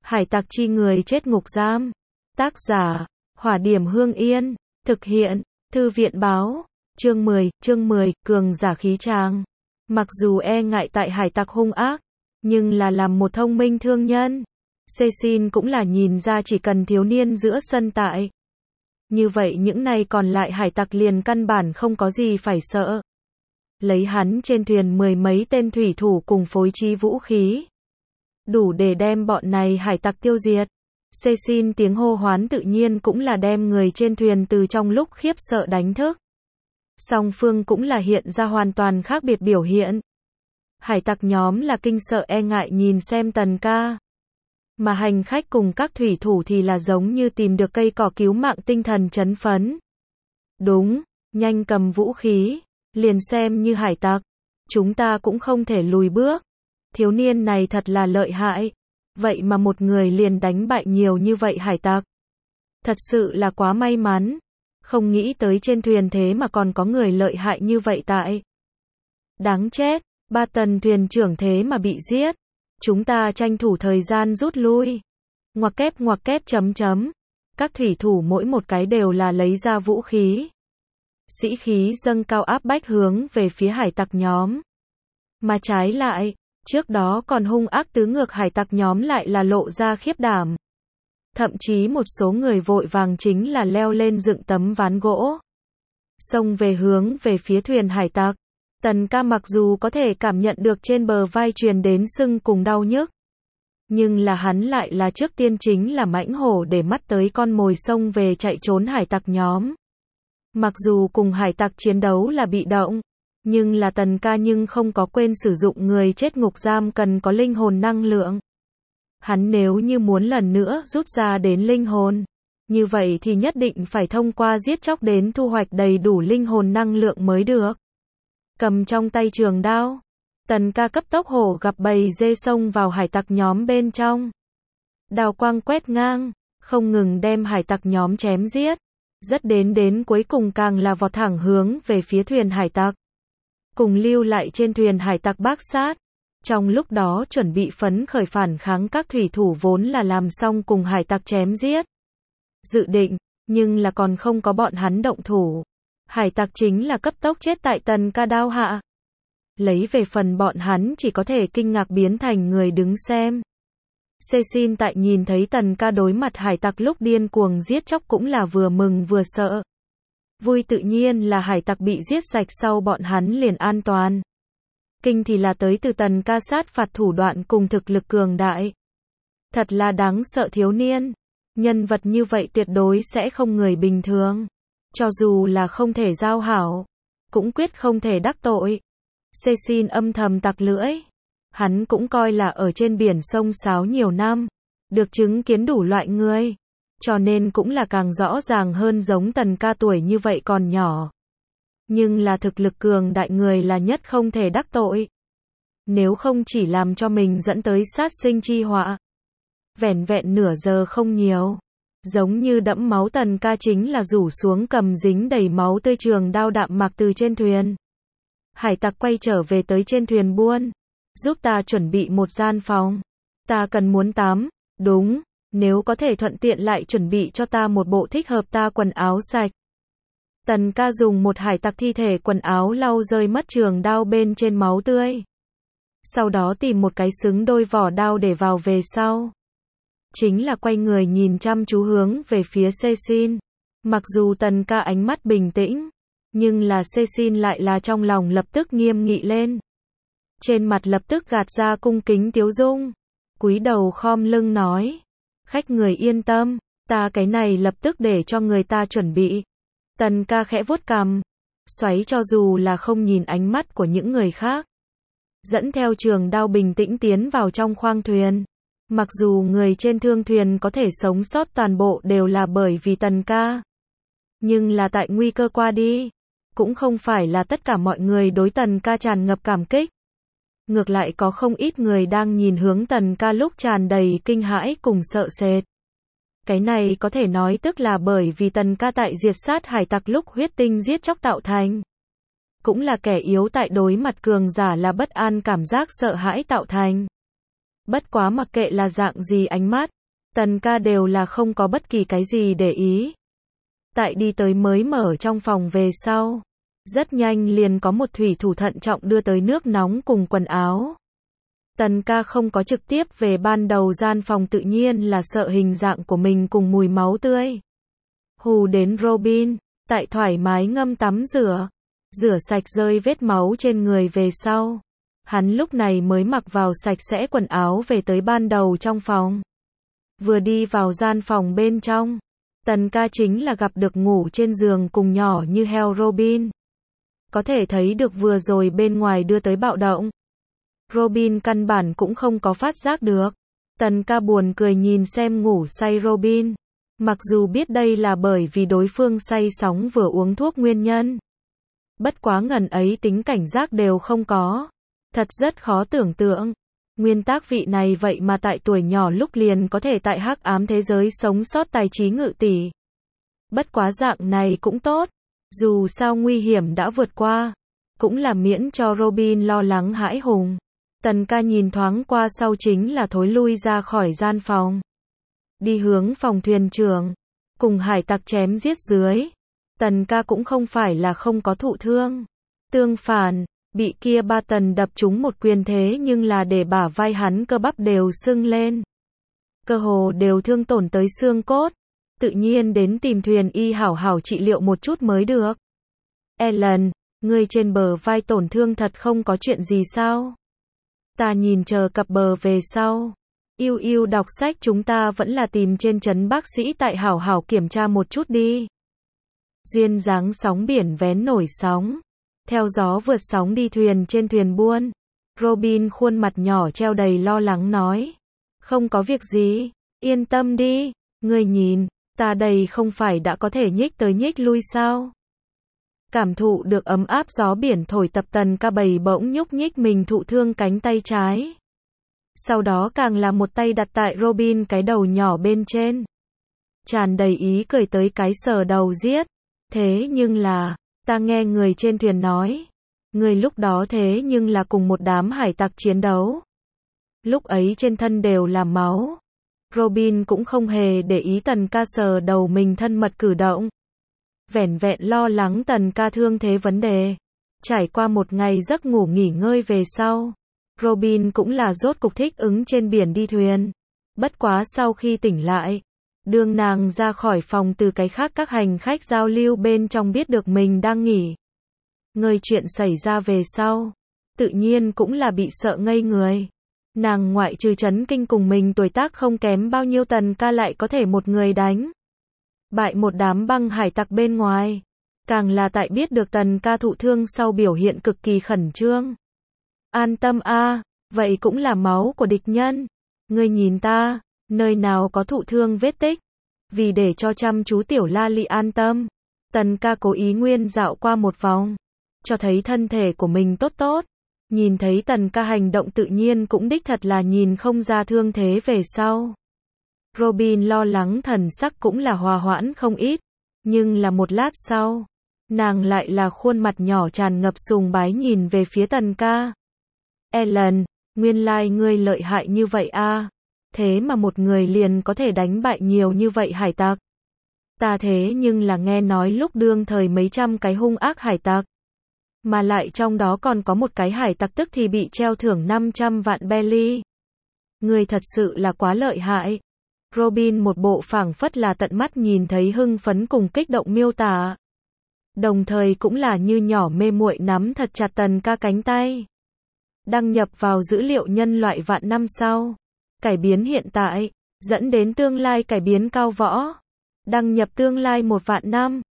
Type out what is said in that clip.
Hải tặc chi người chết ngục giam. Tác giả, Hỏa Điểm Hương Yên. Thực hiện, Thư viện Báo. Chương 10, cường giả khí tràng. Mặc dù e ngại tại hải tặc hung ác, nhưng là làm một thông minh thương nhân, Cecil cũng là nhìn ra chỉ cần thiếu niên giữa sân tại. Như vậy những này còn lại hải tặc liền căn bản không có gì phải sợ. Lấy hắn trên thuyền 10 mấy tên thủy thủ cùng phối trí vũ khí, đủ để đem bọn này hải tặc tiêu diệt. Cecil tiếng hô hoán tự nhiên cũng là đem người trên thuyền từ trong lúc khiếp sợ đánh thức. Song phương cũng là hiện ra hoàn toàn khác biệt biểu hiện. Hải tặc nhóm là kinh sợ e ngại nhìn xem Tần Ca, mà hành khách cùng các thủy thủ thì là giống như tìm được cây cỏ cứu mạng tinh thần chấn phấn. Đúng, nhanh cầm vũ khí, liền xem như hải tặc, chúng ta cũng không thể lùi bước. Thiếu niên này thật là lợi hại, vậy mà một người liền đánh bại nhiều như vậy hải tặc. Thật sự là quá may mắn, không nghĩ tới trên thuyền thế mà còn có người lợi hại như vậy tại. Đáng chết, 3 tần thuyền trưởng thế mà bị giết. Chúng ta tranh thủ thời gian rút lui. Ngoặc kép chấm. Các thủy thủ mỗi một cái đều là lấy ra vũ khí. Sĩ khí dâng cao áp bách hướng về phía hải tặc nhóm. Mà trái lại, trước đó còn hung ác tứ ngược hải tặc nhóm lại là lộ ra khiếp đảm. Thậm chí một số người vội vàng chính là leo lên dựng tấm ván gỗ, xông về hướng về phía thuyền hải tặc. Tần Ca mặc dù có thể cảm nhận được trên bờ vai truyền đến sưng cùng đau nhức, nhưng là hắn lại là trước tiên chính là mãnh hổ để mắt tới con mồi xông về chạy trốn hải tặc nhóm. Mặc dù cùng hải tặc chiến đấu là bị động, nhưng là Tần Ca nhưng không có quên sử dụng người chết ngục giam cần có linh hồn năng lượng. Hắn nếu như muốn lần nữa rút ra đến linh hồn, như vậy thì nhất định phải thông qua giết chóc đến thu hoạch đầy đủ linh hồn năng lượng mới được. Cầm trong tay trường đao, Tần Ca cấp tốc hổ gặp bầy dê xông vào hải tặc nhóm bên trong. Đao quang quét ngang, không ngừng đem hải tặc nhóm chém giết, rất đến cuối cùng càng là vọt thẳng hướng về phía thuyền hải tặc. Cùng lưu lại trên thuyền hải tặc bác sát. Trong lúc đó chuẩn bị phấn khởi phản kháng các thủy thủ vốn là làm xong cùng hải tặc chém giết dự định, nhưng là còn không có bọn hắn động thủ. Hải tặc chính là cấp tốc chết tại Tần Ca đao hạ. Lấy về phần bọn hắn chỉ có thể kinh ngạc biến thành người đứng xem. Cecil tại nhìn thấy Tần Ca đối mặt hải tặc lúc điên cuồng giết chóc cũng là vừa mừng vừa sợ. Vui tự nhiên là hải tặc bị giết sạch sau bọn hắn liền an toàn. Kinh thì là tới từ Tần Ca sát phạt thủ đoạn cùng thực lực cường đại. Thật là đáng sợ thiếu niên. Nhân vật như vậy tuyệt đối sẽ không người bình thường. Cho dù là không thể giao hảo, cũng quyết không thể đắc tội. Cecil âm thầm tặc lưỡi. Hắn cũng coi là ở trên biển sông sáo nhiều năm, được chứng kiến đủ loại người, cho nên cũng là càng rõ ràng hơn giống Tần Ca tuổi như vậy còn nhỏ. Nhưng là thực lực cường đại người là nhất không thể đắc tội. Nếu không chỉ làm cho mình dẫn tới sát sinh chi họa. Vẻn vẹn nửa giờ không nhiều. Giống như đẫm máu Tần Ca chính là rủ xuống cầm dính đầy máu tươi trường đao đạm mạc từ trên thuyền. Hải tặc quay trở về tới trên thuyền buôn. Giúp ta chuẩn bị một gian phòng. Ta cần muốn tắm. Đúng, nếu có thể thuận tiện lại chuẩn bị cho ta một bộ thích hợp ta quần áo sạch. Tần Ca dùng một hải tặc thi thể quần áo lau rơi mất trường đao bên trên máu tươi. Sau đó tìm một cái xứng đôi vỏ đao để vào về sau. Chính là quay người nhìn chăm chú hướng về phía Cecil. Mặc dù Tần Ca ánh mắt bình tĩnh, nhưng là Cecil lại là trong lòng lập tức nghiêm nghị lên. Trên mặt lập tức gạt ra cung kính tiếu dung. Cúi đầu khom lưng nói. Khách người yên tâm, ta cái này lập tức để cho người ta chuẩn bị. Tần Ca khẽ vuốt cằm, xoáy cho dù là không nhìn ánh mắt của những người khác. Dẫn theo trường đao bình tĩnh tiến vào trong khoang thuyền. Mặc dù người trên thương thuyền có thể sống sót toàn bộ đều là bởi vì Tần Ca. Nhưng là tại nguy cơ qua đi, cũng không phải là tất cả mọi người đối Tần Ca tràn ngập cảm kích. Ngược lại có không ít người đang nhìn hướng Tần Ca lúc tràn đầy kinh hãi cùng sợ sệt. Cái này có thể nói tức là bởi vì Tần Ca tại diệt sát hải tặc lúc huyết tinh giết chóc tạo thành. Cũng là kẻ yếu tại đối mặt cường giả là bất an cảm giác sợ hãi tạo thành. Bất quá mặc kệ là dạng gì ánh mắt, Tần ca đều là không có bất kỳ cái gì để ý. Tại đi tới mới mở trong phòng về sau. Rất nhanh liền có một thủy thủ thận trọng đưa tới nước nóng cùng quần áo. Tần ca không có trực tiếp về ban đầu gian phòng, tự nhiên là sợ hình dạng của mình cùng mùi máu tươi. Hù đến Robin, tại thoải mái ngâm tắm rửa sạch rơi vết máu trên người về sau. Hắn lúc này mới mặc vào sạch sẽ quần áo về tới ban đầu trong phòng. Vừa đi vào gian phòng bên trong, Tần ca chính là gặp được ngủ trên giường cùng nhỏ như heo Robin. Có thể thấy được vừa rồi bên ngoài đưa tới bạo động. Robin căn bản cũng không có phát giác được. Tần ca buồn cười nhìn xem ngủ say Robin. Mặc dù biết đây là bởi vì đối phương say sóng vừa uống thuốc nguyên nhân. Bất quá ngần ấy tính cảnh giác đều không có. Thật rất khó tưởng tượng. Nguyên tác vị này vậy mà tại tuổi nhỏ lúc liền có thể tại hắc ám thế giới sống sót tài trí ngự tỷ. Bất quá dạng này cũng tốt. Dù sao nguy hiểm đã vượt qua. Cũng là miễn cho Robin lo lắng hãi hùng. Tần ca nhìn thoáng qua sau chính là thối lui ra khỏi gian phòng. Đi hướng phòng thuyền trưởng. Cùng hải tặc chém giết dưới. Tần ca cũng không phải là không có thụ thương. Tương phản, bị kia ba tần đập trúng một quyền thế nhưng là để bả vai hắn cơ bắp đều sưng lên. Cơ hồ đều thương tổn tới xương cốt. Tự nhiên đến tìm thuyền y hảo hảo trị liệu một chút mới được. Ellen, ngươi trên bờ vai tổn thương thật không có chuyện gì sao? Ta nhìn chờ cập bờ về sau. Yêu đọc sách chúng ta vẫn là tìm trên trấn bác sĩ tại hảo hảo kiểm tra một chút đi. Duyên dáng sóng biển vén nổi sóng. Theo gió vượt sóng đi thuyền trên thuyền buôn. Robin khuôn mặt nhỏ treo đầy lo lắng nói. Không có việc gì, yên tâm đi, ngươi nhìn, ta đây không phải đã có thể nhích tới nhích lui sao? Cảm thụ được ấm áp gió biển thổi tập Tần ca bầy bỗng nhúc nhích mình thụ thương cánh tay trái. Sau đó càng là một tay đặt tại Robin cái đầu nhỏ bên trên. Tràn đầy ý cười tới cái sờ đầu giết. Thế nhưng là, ta nghe người trên thuyền nói. Người lúc đó thế nhưng là cùng một đám hải tặc chiến đấu. Lúc ấy trên thân đều là máu. Robin cũng không hề để ý Tần ca sờ đầu mình thân mật cử động. Vẻn vẹn lo lắng Tần ca thương thế vấn đề. Trải qua một ngày giấc ngủ nghỉ ngơi về sau. Robin cũng là rốt cục thích ứng trên biển đi thuyền. Bất quá sau khi tỉnh lại. Đương nàng ra khỏi phòng từ cái khác các hành khách giao lưu bên trong biết được mình đang nghỉ. Ngơi chuyện xảy ra về sau. Tự nhiên cũng là bị sợ ngây người. Nàng ngoại trừ chấn kinh cùng mình tuổi tác không kém bao nhiêu Tần ca lại có thể một người đánh bại một đám băng hải tặc bên ngoài. Càng là tại biết được Tần ca thụ thương sau biểu hiện cực kỳ khẩn trương. An tâm a, vậy cũng là máu của địch nhân. Ngươi nhìn ta, nơi nào có thụ thương vết tích. Vì để cho chăm chú tiểu la lị an tâm, Tần ca cố ý nguyên dạo qua một vòng. Cho thấy thân thể của mình tốt tốt. Nhìn thấy Tần ca hành động tự nhiên cũng đích thật là nhìn không ra thương thế về sau. Robin lo lắng thần sắc cũng là hòa hoãn không ít. Nhưng là một lát sau, nàng lại là khuôn mặt nhỏ tràn ngập sùng bái nhìn về phía Tần ca. Ellen, nguyên lai ngươi lợi hại như vậy a. Thế mà một người liền có thể đánh bại nhiều như vậy hải tặc. Ta thế nhưng là nghe nói lúc đương thời mấy trăm cái hung ác hải tặc. Mà lại trong đó còn có một cái hải tặc tức thì bị treo thưởng 500 vạn belly. Ngươi thật sự là quá lợi hại. Robin một bộ phảng phất là tận mắt nhìn thấy hưng phấn cùng kích động miêu tả. Đồng thời cũng là như nhỏ mê muội nắm thật chặt Tần ca cánh tay. Đăng nhập vào dữ liệu nhân loại vạn năm sau. Cải biến hiện tại, dẫn đến tương lai cải biến cao võ. Đăng nhập tương lai 1 vạn năm.